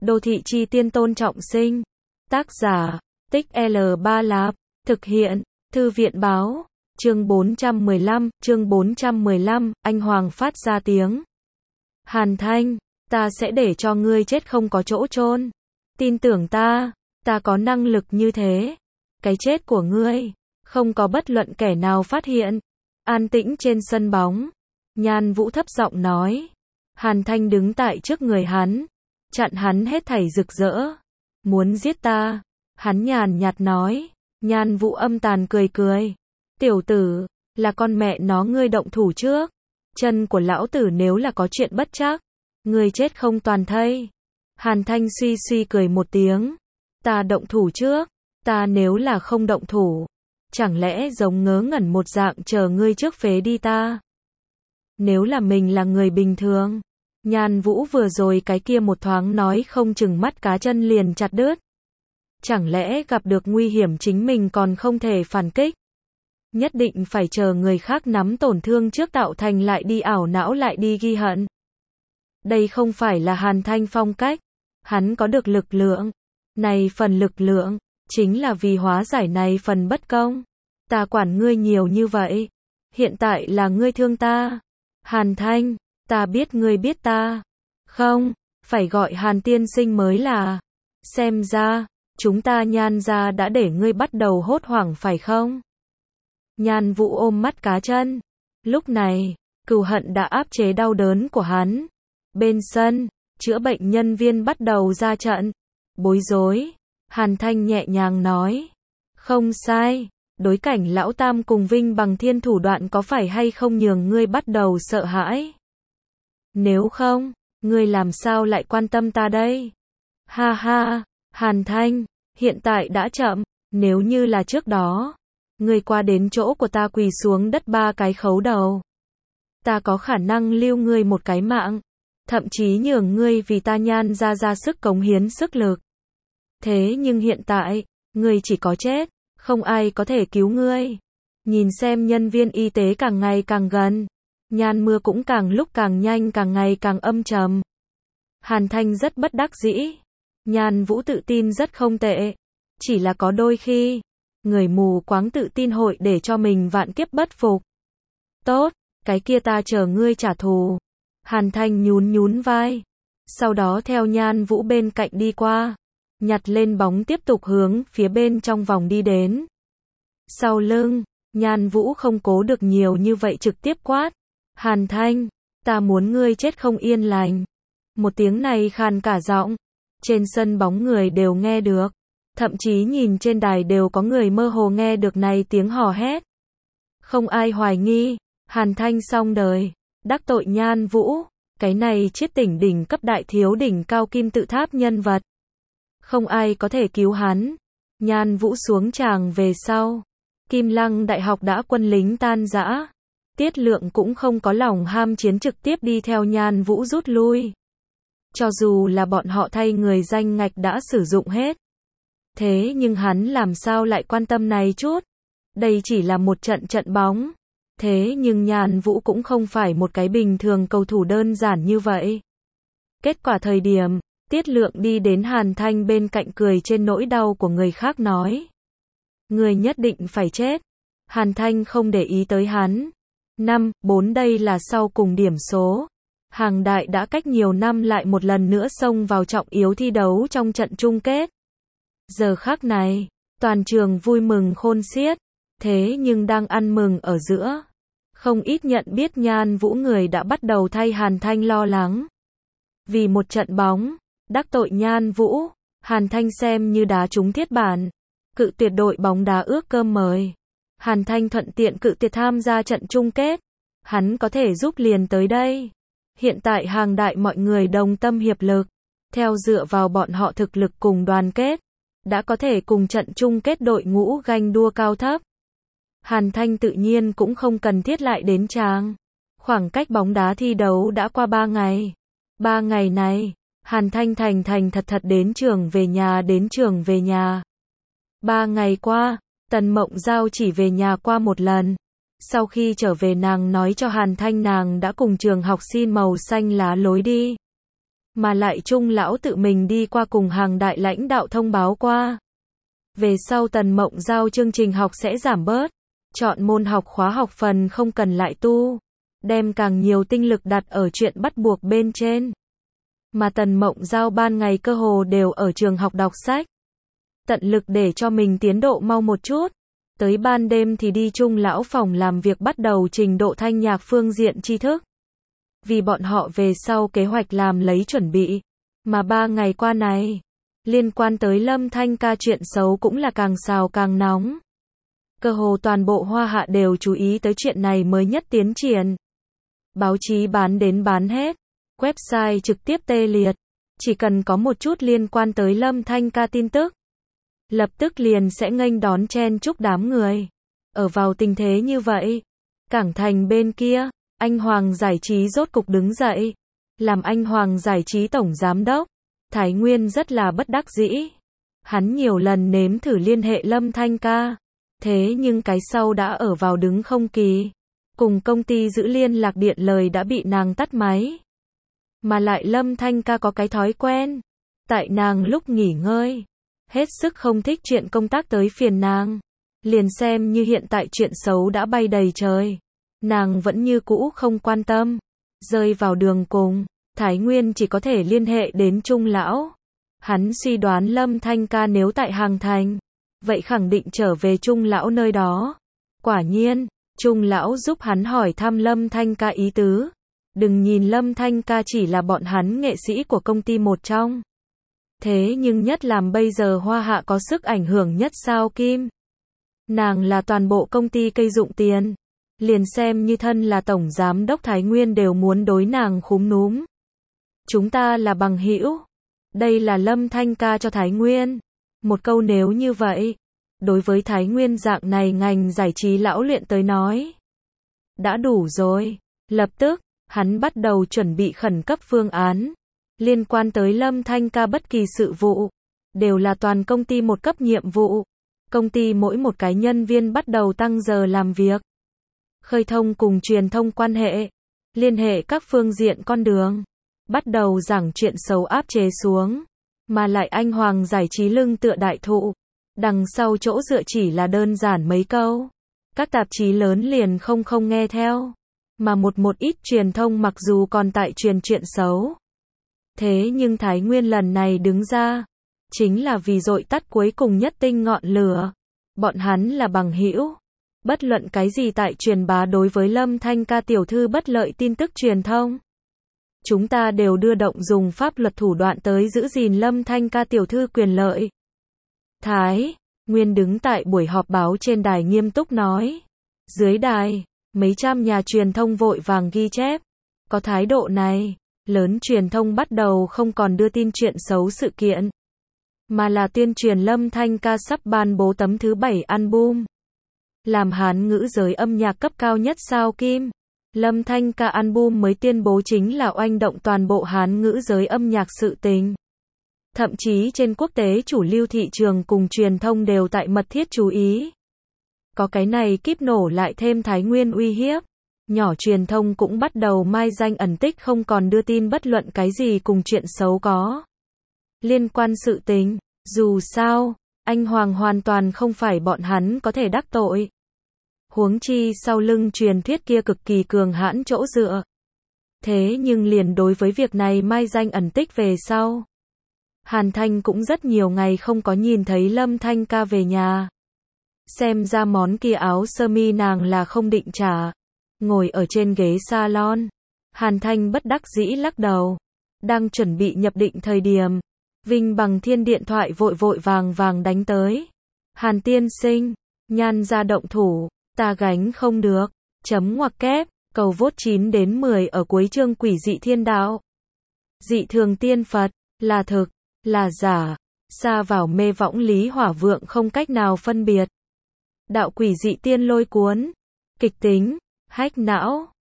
Đô thị chi tiên Tôn Trọng Sinh. Tác giả, Tích L3 Lạp. Thực hiện, Thư viện báo. Chương 415, anh Hoàng phát ra tiếng. Hàn Thanh, ta sẽ để cho ngươi chết không có chỗ chôn. Tin tưởng ta có năng lực như thế. Cái chết của ngươi, không có bất luận kẻ nào phát hiện. An tĩnh trên sân bóng. Nhan Vũ thấp giọng nói. Hàn Thanh đứng tại trước người hắn, chặn hắn hết thảy rực rỡ. Muốn giết ta? Hắn nhàn nhạt nói. Nhan Vũ âm tàn cười cười. Tiểu tử, là con mẹ nó ngươi động thủ trước. Chân của lão tử nếu là có chuyện bất trắc, ngươi chết không toàn thây. Hàn Thanh suy suy cười một tiếng. Ta động thủ trước, ta nếu là không động thủ, chẳng lẽ giống ngớ ngẩn một dạng chờ ngươi trước phế đi ta? Nếu là mình là người bình thường, Nhan Vũ vừa rồi cái kia một thoáng nói không chừng mắt cá chân liền chặt đứt. Chẳng lẽ gặp được nguy hiểm chính mình còn không thể phản kích? Nhất định phải chờ người khác nắm tổn thương trước tạo thành lại đi ảo não lại đi ghi hận. Đây không phải là Hàn Thanh phong cách. Hắn có được lực lượng. Này phần lực lượng, chính là vì hóa giải này phần bất công. Ta quản ngươi nhiều như vậy. Hiện tại là ngươi thương ta. Hàn Thanh, ta biết ngươi biết ta. Không, phải gọi Hàn tiên sinh mới là. Xem ra, chúng ta Nhan gia đã để ngươi bắt đầu hốt hoảng phải không? Nhan Vũ ôm mắt cá chân. Lúc này, cừu hận đã áp chế đau đớn của hắn. Bên sân, chữa bệnh nhân viên bắt đầu ra trận. Bối rối. Hàn Thanh nhẹ nhàng nói. Không sai, đối cảnh lão tam cùng Vinh Bằng Thiên thủ đoạn có phải hay không nhường ngươi bắt đầu sợ hãi? Nếu không, ngươi làm sao lại quan tâm ta đây? Ha ha, Hàn Thanh, hiện tại đã chậm. Nếu như là trước đó, ngươi qua đến chỗ của ta quỳ xuống đất 3 cái khấu đầu, ta có khả năng lưu ngươi một cái mạng, thậm chí nhường ngươi vì ta Nhan gia ra sức cống hiến sức lực. Thế nhưng hiện tại, ngươi chỉ có chết, không ai có thể cứu ngươi. Nhìn xem nhân viên y tế càng ngày càng gần, Nhan mưa cũng càng lúc càng nhanh càng ngày càng âm trầm. Hàn Thanh rất bất đắc dĩ. Nhan Vũ tự tin rất không tệ. Chỉ là có đôi khi, người mù quáng tự tin hội để cho mình vạn kiếp bất phục. Tốt, cái kia ta chờ ngươi trả thù. Hàn Thanh nhún vai. Sau đó theo Nhan Vũ bên cạnh đi qua, nhặt lên bóng tiếp tục hướng phía bên trong vòng đi đến. Sau lưng, Nhan Vũ không cố được nhiều như vậy trực tiếp quát. Hàn Thanh, ta muốn ngươi chết không yên lành. Một tiếng này khàn cả giọng. Trên sân bóng người đều nghe được. Thậm chí nhìn trên đài đều có người mơ hồ nghe được này tiếng hò hét. Không ai hoài nghi, Hàn Thanh xong đời, đắc tội Nhan Vũ, cái này chiết tỉnh đỉnh cấp đại thiếu đỉnh cao kim tự tháp nhân vật. Không ai có thể cứu hắn. Nhan Vũ xuống tràng về sau, Kim Lăng Đại học đã quân lính tan rã. Tiết Lượng cũng không có lòng ham chiến trực tiếp đi theo Nhan Vũ rút lui. Cho dù là bọn họ thay người danh ngạch đã sử dụng hết. Thế nhưng hắn làm sao lại quan tâm này chút? Đây chỉ là một trận bóng. Thế nhưng Nhan Vũ cũng không phải một cái bình thường cầu thủ đơn giản như vậy. Kết quả thời điểm, Tiết Lượng đi đến Hàn Thanh bên cạnh cười trên nỗi đau của người khác nói. Người nhất định phải chết. Hàn Thanh không để ý tới hắn. 5-4 đây là sau cùng điểm số. Hàng Đại đã cách nhiều năm lại một lần nữa xông vào trọng yếu thi đấu trong trận chung kết. Giờ khắc này, toàn trường vui mừng khôn xiết. Thế nhưng đang ăn mừng ở giữa, không ít nhận biết Nhan Vũ người đã bắt đầu thay Hàn Thanh lo lắng. Vì một trận bóng, đắc tội Nhan Vũ, Hàn Thanh xem như đá trúng thiết bản. Cự tuyệt đội bóng đá ước cơm mời. Hàn Thanh thuận tiện cự tuyệt tham gia trận chung kết. Hắn có thể giúp liền tới đây. Hiện tại Hàng Đại mọi người đồng tâm hiệp lực, theo dựa vào bọn họ thực lực cùng đoàn kết, đã có thể cùng trận chung kết đội ngũ ganh đua cao thấp. Hàn Thanh tự nhiên cũng không cần thiết lại đến tràng. Khoảng cách bóng đá thi đấu đã qua 3 ngày. 3 ngày này, Hàn Thanh thành thật đến trường về nhà. 3 ngày qua, Tần Mộng Giao chỉ về nhà qua một lần. Sau khi trở về nàng nói cho Hàn Thanh nàng đã cùng trường học xin màu xanh lá lối đi. Mà lại Trung lão tự mình đi qua cùng hàng đại lãnh đạo thông báo qua. Về sau Tần Mộng Giao chương trình học sẽ giảm bớt, chọn môn học khóa học phần không cần lại tu, đem càng nhiều tinh lực đặt ở chuyện bắt buộc bên trên. Mà Tần Mộng Giao ban ngày cơ hồ đều ở trường học đọc sách, tận lực để cho mình tiến độ mau một chút. Tới ban đêm thì đi Trung lão phòng làm việc bắt đầu trình độ thanh nhạc phương diện tri thức. Vì bọn họ về sau kế hoạch làm lấy chuẩn bị. Mà 3 ngày qua này, liên quan tới Lâm Thanh Ca chuyện xấu cũng là càng xào càng nóng. Cơ hồ toàn bộ Hoa Hạ đều chú ý tới chuyện này mới nhất tiến triển. Báo chí bán đến bán hết, website trực tiếp tê liệt. Chỉ cần có một chút liên quan tới Lâm Thanh Ca tin tức, lập tức liền sẽ nghênh đón chen chúc đám người. Ở vào tình thế như vậy, Cảng Thành bên kia, anh Hoàng Giải trí rốt cục đứng dậy. Làm anh Hoàng Giải trí tổng giám đốc, Thái Nguyên rất là bất đắc dĩ. Hắn nhiều lần nếm thử liên hệ Lâm Thanh Ca, thế nhưng cái sau đã ở vào đứng không kỳ. Cùng công ty giữ liên lạc điện lời đã bị nàng tắt máy. Mà lại Lâm Thanh Ca có cái thói quen, tại nàng lúc nghỉ ngơi, hết sức không thích chuyện công tác tới phiền nàng. Liền xem như hiện tại chuyện xấu đã bay đầy trời, nàng vẫn như cũ không quan tâm. Rơi vào đường cùng, Thái Nguyên chỉ có thể liên hệ đến Trung lão. Hắn suy đoán Lâm Thanh Ca nếu tại Hàng Thành, vậy khẳng định trở về Trung lão nơi đó. Quả nhiên, Trung lão giúp hắn hỏi thăm Lâm Thanh Ca ý tứ. Đừng nhìn Lâm Thanh Ca chỉ là bọn hắn nghệ sĩ của công ty một trong. Thế nhưng nhất làm bây giờ Hoa Hạ có sức ảnh hưởng nhất sao Kim. Nàng là toàn bộ công ty cây dụng tiền. Liền xem như thân là tổng giám đốc Thái Nguyên đều muốn đối nàng khúm núm. Chúng ta là bằng hữu. Đây là Lâm Thanh Ca cho Thái Nguyên. Một câu nếu như vậy, đối với Thái Nguyên dạng này ngành giải trí lão luyện tới nói, đã đủ rồi. Lập tức, hắn bắt đầu chuẩn bị khẩn cấp phương án. Liên quan tới Lâm Thanh Ca bất kỳ sự vụ, đều là toàn công ty một cấp nhiệm vụ. Công ty mỗi một cái nhân viên bắt đầu tăng giờ làm việc. Khơi thông cùng truyền thông quan hệ, liên hệ các phương diện con đường. Bắt đầu giảng chuyện xấu áp chế xuống. Mà lại anh Hoàng Giải trí lưng tựa đại thụ. Đằng sau chỗ dựa chỉ là đơn giản mấy câu. Các tạp chí lớn liền không nghe theo. Mà một ít truyền thông mặc dù còn tại truyền chuyện xấu. Thế nhưng Thái Nguyên lần này đứng ra, chính là vì dội tắt cuối cùng nhất tinh ngọn lửa. Bọn hắn là bằng hữu. Bất luận cái gì tại truyền bá đối với Lâm Thanh Ca tiểu thư bất lợi tin tức truyền thông, chúng ta đều đưa động dùng pháp luật thủ đoạn tới giữ gìn Lâm Thanh Ca tiểu thư quyền lợi. Thái Nguyên đứng tại buổi họp báo trên đài nghiêm túc nói. Dưới đài, mấy trăm nhà truyền thông vội vàng ghi chép. Có thái độ này, lớn truyền thông bắt đầu không còn đưa tin chuyện xấu sự kiện, mà là tuyên truyền Lâm Thanh Ca sắp ban bố tấm thứ 7 album. Làm Hán ngữ giới âm nhạc cấp cao nhất sao Kim. Lâm Thanh Ca album mới tuyên bố chính là oanh động toàn bộ Hán ngữ giới âm nhạc sự tình. Thậm chí trên quốc tế chủ lưu thị trường cùng truyền thông đều tại mật thiết chú ý. Có cái này kíp nổ lại thêm Thái Nguyên uy hiếp. Nhỏ truyền thông cũng bắt đầu mai danh ẩn tích không còn đưa tin bất luận cái gì cùng chuyện xấu có liên quan sự tình. Dù sao, anh Hoàng hoàn toàn không phải bọn hắn có thể đắc tội. Huống chi sau lưng truyền thuyết kia cực kỳ cường hãn chỗ dựa. Thế nhưng liền đối với việc này mai danh ẩn tích về sau. Hàn Thanh cũng rất nhiều ngày không có nhìn thấy Lâm Thanh Ca về nhà. Xem ra món kia áo sơ mi nàng là không định trả. Ngồi ở trên ghế salon, Hàn Thanh bất đắc dĩ lắc đầu. Đang chuẩn bị nhập định thời điểm, Vinh Bằng Thiên điện thoại vội vàng đánh tới. Hàn tiên sinh, Nhan ra động thủ, ta gánh không được. Chấm ngoặc kép, cầu vote 9 đến 10 ở cuối chương Quỷ dị thiên đạo. Dị thường tiên Phật, là thực, là giả, sa vào mê võng lý hỏa vượng không cách nào phân biệt. Đạo quỷ dị tiên lôi cuốn, kịch tính, hách não.